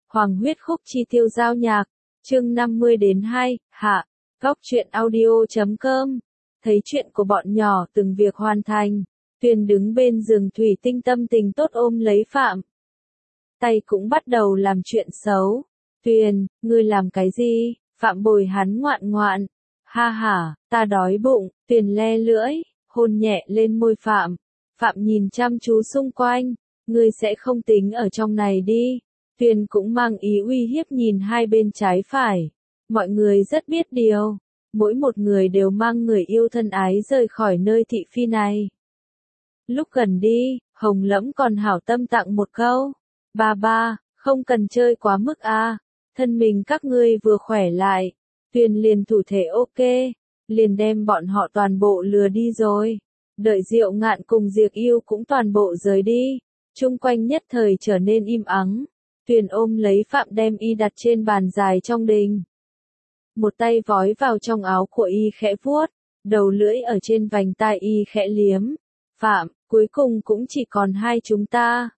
Hoàng huyết khúc chi tiêu giao nhạc, chương 50-2, hạ, góc truyện audio.com. Thấy chuyện của bọn nhỏ từng việc hoàn thành, Tuyền đứng bên giường thủy tinh tâm tình tốt ôm lấy Phạm. Tay cũng bắt đầu làm chuyện xấu. Tuyền, ngươi làm cái gì? Phạm bồi hắn ngoạn ngoạn. Ha ha, ta đói bụng. Tuyền le lưỡi, hôn nhẹ lên môi Phạm. Phạm nhìn chăm chú xung quanh. Ngươi sẽ không tính ở trong này đi. Tuyền cũng mang ý uy hiếp nhìn hai bên trái phải. Mọi người rất biết điều. Mỗi một người đều mang người yêu thân ái rời khỏi nơi thị phi này. Lúc gần đi, Hồng Lẫm còn hảo tâm tặng một câu. Ba, không cần chơi quá mức à. Thân mình các ngươi vừa khỏe lại. Tuyền liền thủ thể ok. Liền đem bọn họ toàn bộ lừa đi rồi. Đợi Diệu Ngạn cùng Diệp Yêu cũng toàn bộ rời đi. Chung quanh nhất thời trở nên im ắng. Tuyền ôm lấy Phạm đem y đặt trên bàn dài trong đình. Một tay vói vào trong áo của y khẽ vuốt. Đầu lưỡi ở trên vành tai y khẽ liếm. Phạm, cuối cùng cũng chỉ còn hai chúng ta.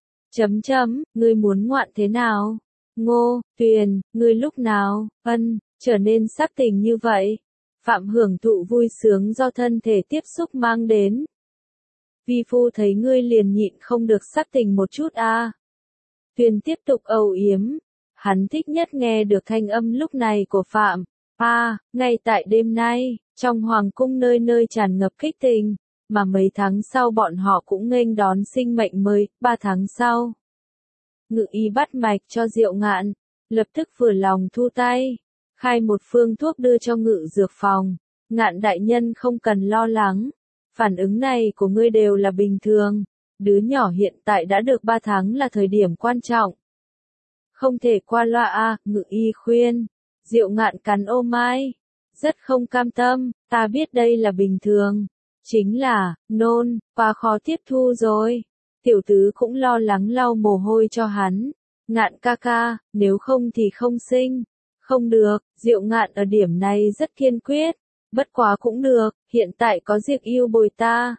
Ngươi muốn ngoạn thế nào? Ngô, Tuyền, ngươi lúc nào, trở nên sắc tình như vậy? Phạm hưởng thụ vui sướng do thân thể tiếp xúc mang đến. Vi phu thấy ngươi liền nhịn không được sắc tình một chút à. Tuyền tiếp tục âu yếm. Hắn thích nhất nghe được thanh âm lúc này của Phạm. Ngay tại đêm nay, trong hoàng cung nơi nơi tràn ngập kích tình. Mà mấy tháng sau bọn họ cũng nghênh đón sinh mệnh mới, 3 tháng sau. Ngự y bắt mạch cho Diệu Ngạn, lập tức vừa lòng thu tay, khai một phương thuốc đưa cho Ngự dược phòng. Ngạn đại nhân không cần lo lắng, phản ứng này của ngươi đều là bình thường, đứa nhỏ hiện tại đã được 3 tháng là thời điểm quan trọng. Không thể qua loa à, Ngự y khuyên. Diệu Ngạn cắn ô mai, rất không cam tâm, ta biết đây là bình thường. Chính là, nôn, quá khó tiếp thu rồi. Tiểu tứ cũng lo lắng lau mồ hôi cho hắn. Ngạn ca ca, nếu không thì không sinh. Không được, Diệu Ngạn ở điểm này rất kiên quyết. Bất quá cũng được, hiện tại có Diệp Yêu bồi ta.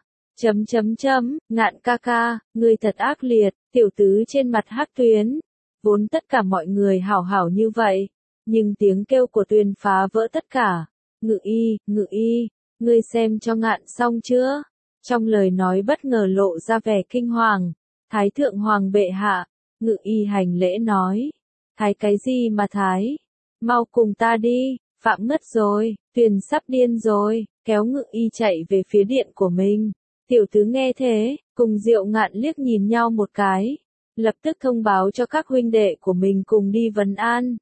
Ngạn ca ca, ngươi thật ác liệt, tiểu tứ trên mặt hắc tuyến. Vốn tất cả mọi người hảo hảo như vậy. Nhưng tiếng kêu của Tuyền phá vỡ tất cả. Ngự y. Ngươi xem cho Ngạn xong chưa? Trong lời nói bất ngờ lộ ra vẻ kinh hoàng. Thái thượng hoàng bệ hạ. Ngự y hành lễ nói. Thái cái gì mà thái? Mau cùng ta đi. Phạm ngất rồi. Tuyền sắp điên rồi. Kéo Ngự y chạy về phía điện của mình. Tiểu tứ nghe thế, cùng Diệu Ngạn liếc nhìn nhau một cái. Lập tức thông báo cho các huynh đệ của mình cùng đi vấn an.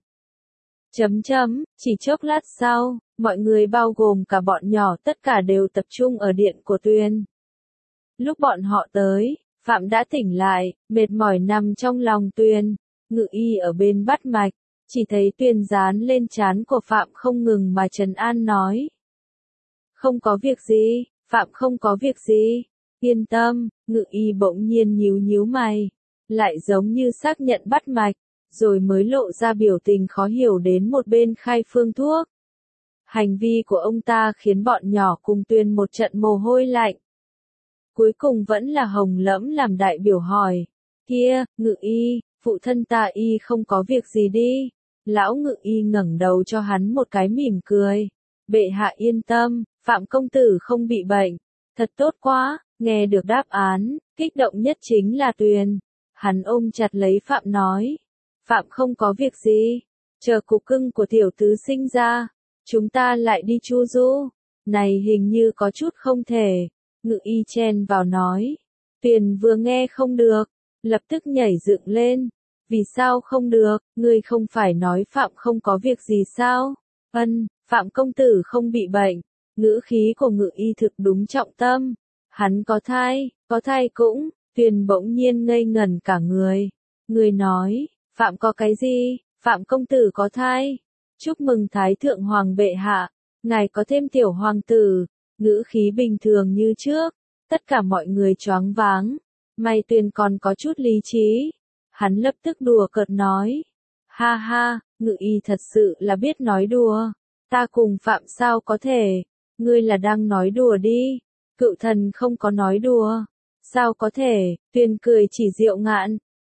Chỉ chốc lát sau, mọi người bao gồm cả bọn nhỏ tất cả đều tập trung ở điện của Tuyền. Lúc bọn họ tới, Phạm đã tỉnh lại, mệt mỏi nằm trong lòng Tuyền. Ngự y ở bên bắt mạch, chỉ thấy Tuyền dán lên trán của Phạm không ngừng mà trấn an nói. Không có việc gì, Phạm không có việc gì, yên tâm. Ngự y bỗng nhiên nhíu mày, lại giống như xác nhận bắt mạch, rồi mới lộ ra biểu tình khó hiểu đến một bên khai phương thuốc. Hành vi của ông ta khiến bọn nhỏ cùng Tuyền một trận mồ hôi lạnh. Cuối cùng vẫn là Hồng Lẫm làm đại biểu hỏi. Kia, Ngự y, phụ thân ta y không có việc gì đi. Lão Ngự y ngẩng đầu cho hắn một cái mỉm cười. Bệ hạ yên tâm, Phạm công tử không bị bệnh. Thật tốt quá, nghe được đáp án, kích động nhất chính là Tuyền. Hắn ôm chặt lấy Phạm nói. Phạm không có việc gì. Chờ cục cưng của tiểu tứ sinh ra. Chúng ta lại đi chu du. Này hình như có chút không thể. Ngự y chen vào nói. Tuyền vừa nghe không được, lập tức nhảy dựng lên. Vì sao không được, ngươi không phải nói Phạm không có việc gì sao? Phạm công tử không bị bệnh. Ngữ khí của Ngự y thực đúng trọng tâm. Hắn có thai cũng. Tuyền bỗng nhiên ngây ngẩn cả người. Người nói, Phạm có cái gì? Phạm công tử có thai. Chúc mừng Thái thượng hoàng bệ hạ, ngài có thêm tiểu hoàng tử. Ngữ khí bình thường như trước, tất cả mọi người choáng váng. May Tuyền còn có chút lý trí. Hắn lập tức đùa cợt nói. Ha, Ngự y thật sự là biết nói đùa. Ta cùng Phạm sao có thể? Ngươi là đang nói đùa đi. Cựu thần không có nói đùa. Sao có thể? Tuyền cười chỉ Diệu Ngạn.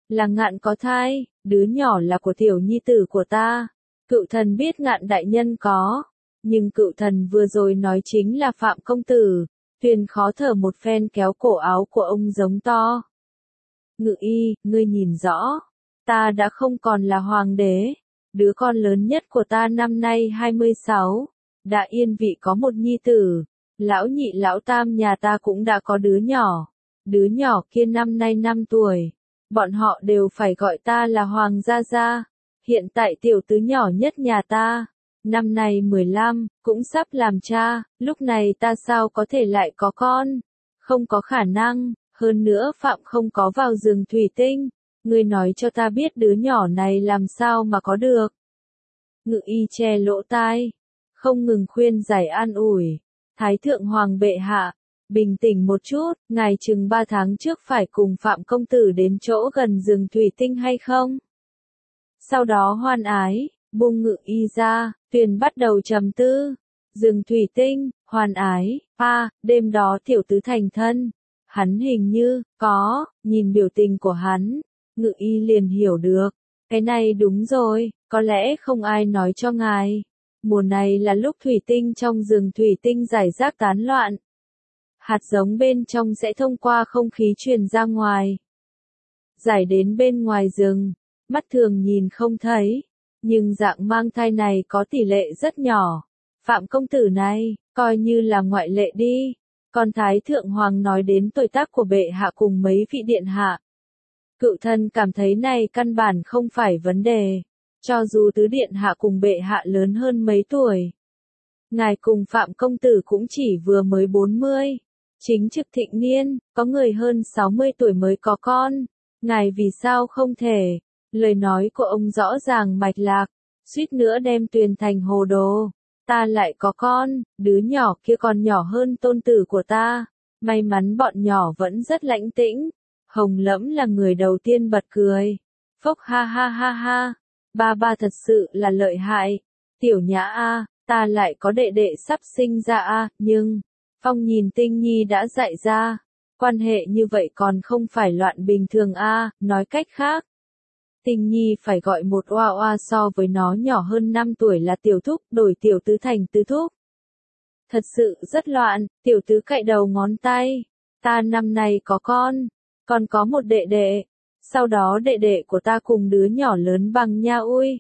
Là Ngạn có thai, đứa nhỏ là của tiểu nhi tử của ta. Cựu thần biết Ngạn đại nhân có, nhưng cựu thần vừa rồi nói chính là Phạm công tử. Tuyền khó thở một phen kéo cổ áo của ông giống to. Ngự y, ngươi nhìn rõ, ta đã không còn là hoàng đế. Đứa con lớn nhất của ta năm nay 26, đã yên vị có một nhi tử. Lão nhị lão tam nhà ta cũng đã có đứa nhỏ. Đứa nhỏ kia năm nay 5 tuổi. Bọn họ đều phải gọi ta là Hoàng gia gia. Hiện tại tiểu tứ nhỏ nhất nhà ta, năm nay 15, cũng sắp làm cha, lúc này ta sao có thể lại có con? Không có khả năng, hơn nữa Phạm không có vào giường thủy tinh. Ngươi nói cho ta biết đứa nhỏ này làm sao mà có được. Ngự y che lỗ tai, không ngừng khuyên giải an ủi. Thái thượng hoàng bệ hạ, bình tĩnh một chút, ngài chừng 3 tháng trước phải cùng Phạm công tử đến chỗ gần giường thủy tinh hay không? Sau đó hoan ái, buông ngự y ra, Tuyền bắt đầu trầm tư. Giường thủy tinh, hoan ái, đêm đó tiểu tứ thành thân. Hắn hình như, nhìn biểu tình của hắn, ngự y liền hiểu được. Cái này đúng rồi, có lẽ không ai nói cho ngài. Mùa này là lúc thủy tinh trong giường thủy tinh rải rác tán loạn. Hạt giống bên trong sẽ thông qua không khí truyền ra ngoài. Giải đến bên ngoài rừng, mắt thường nhìn không thấy. Nhưng dạng mang thai này có tỷ lệ rất nhỏ. Phạm công tử này, coi như là ngoại lệ đi. Còn Thái Thượng Hoàng nói đến tuổi tác của bệ hạ cùng mấy vị điện hạ. Cựu thần cảm thấy này căn bản không phải vấn đề. Cho dù tứ điện hạ cùng bệ hạ lớn hơn mấy tuổi. Ngài cùng Phạm công tử cũng chỉ vừa mới 40. Chính trực thịnh niên, có người hơn 60 tuổi mới có con. Ngài vì sao không thể? Lời nói của ông rõ ràng mạch lạc, suýt nữa đem Tuyền thành hồ đồ. Ta lại có con, đứa nhỏ kia còn nhỏ hơn tôn tử của ta. May mắn bọn nhỏ vẫn rất lãnh tĩnh. Hồng Lẫm là người đầu tiên bật cười. Phốc ha ha ha ha. Ba thật sự là lợi hại. Tiểu Nhã a, ta lại có đệ đệ sắp sinh ra a, nhưng Phong nhìn Tinh Nhi đã dạy ra, quan hệ như vậy còn không phải loạn bình thường a, nói cách khác. Tinh Nhi phải gọi một oa oa so với nó nhỏ hơn 5 tuổi là tiểu thúc, đổi tiểu tứ thành tứ thúc. Thật sự rất loạn, tiểu tứ cạy đầu ngón tay. Ta năm nay có con, còn có một đệ đệ. Sau đó đệ đệ của ta cùng đứa nhỏ lớn bằng nha ui.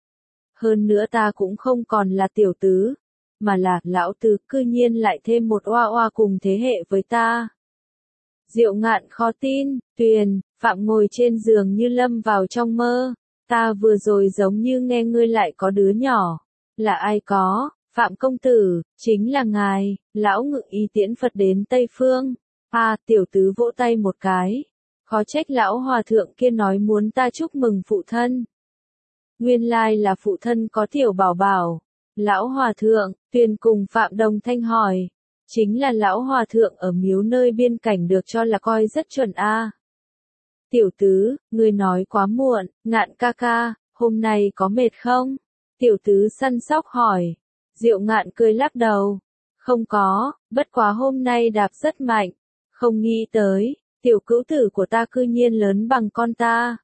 Hơn nữa ta cũng không còn là tiểu tứ, mà là lão tứ, cư nhiên lại thêm một oa oa cùng thế hệ với ta. Diệu Ngạn khó tin, Tuyền, Phạm ngồi trên giường như lâm vào trong mơ. Ta vừa rồi giống như nghe ngươi lại có đứa nhỏ. Là ai có? Phạm công tử, chính là ngài. Lão ngự y tiễn Phật đến Tây Phương. Tiểu tứ vỗ tay một cái. Khó trách lão hòa thượng kia nói muốn ta chúc mừng phụ thân. Nguyên lai là phụ thân có tiểu bảo bảo. Lão hòa thượng, Tuyền cùng Phạm đồng thanh hỏi. Chính là lão hòa thượng ở miếu nơi biên cảnh được cho là coi rất chuẩn a. Tiểu tứ, ngươi nói quá muộn, Ngạn ca ca, hôm nay có mệt không? Tiểu tứ săn sóc hỏi. Diệu Ngạn cười lắc đầu. Không có, bất quá hôm nay đạp rất mạnh. Không nghĩ tới, tiểu cữu tử của ta cư nhiên lớn bằng con ta.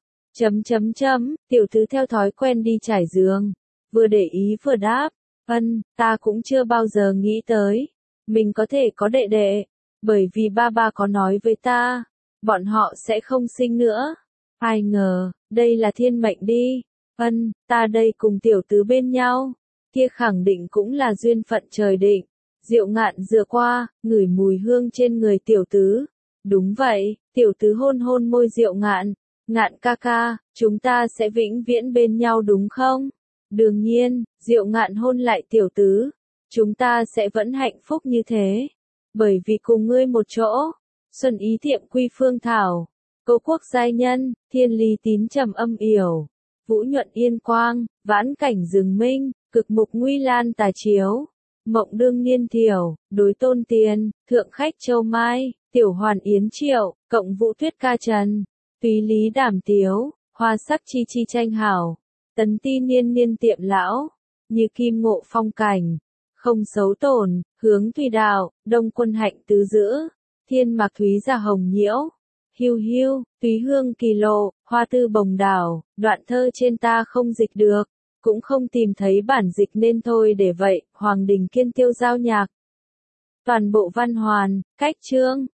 Tiểu tứ theo thói quen đi trải giường. Vừa để ý vừa đáp. Ta cũng chưa bao giờ nghĩ tới. Mình có thể có đệ đệ. Bởi vì ba có nói với ta. Bọn họ sẽ không sinh nữa. Ai ngờ, đây là thiên mệnh đi. Ta đây cùng tiểu tứ bên nhau. Kia khẳng định cũng là duyên phận trời định. Diệu Ngạn dựa qua, ngửi mùi hương trên người tiểu tứ. Đúng vậy, tiểu tứ hôn hôn môi Diệu Ngạn. Ngạn ca ca, chúng ta sẽ vĩnh viễn bên nhau đúng không? Đương nhiên, Diệu Ngạn hôn lại tiểu tứ. Chúng ta sẽ vẫn hạnh phúc như thế. Bởi vì cùng ngươi một chỗ. Xuân ý thiệm quy phương thảo. Cố quốc giai nhân, thiên ly tín trầm âm yểu. Vũ nhuận yên quang, vãn cảnh rừng minh, cực mục nguy lan tà chiếu. Mộng đương niên thiểu, đối tôn tiền, thượng khách châu mai, tiểu hoàn yến triệu, cộng vũ tuyết ca trần. Túy lý đảm tiếu, hoa sắc chi chi tranh hảo. Tấn ti niên niên tiệm lão, như kim ngộ phong cảnh. Không xấu tổn, hướng thủy đạo, đông quân hạnh tứ giữ. Thiên mạc thúy ra hồng nhiễu. Hiu hiu, túy hương kỳ lộ, hoa tư bồng đảo, đoạn thơ trên ta không dịch được, cũng không tìm thấy bản dịch nên thôi để vậy, Hoàng Đình Kiên tiêu giao nhạc. Toàn bộ văn hoàn, cách chương.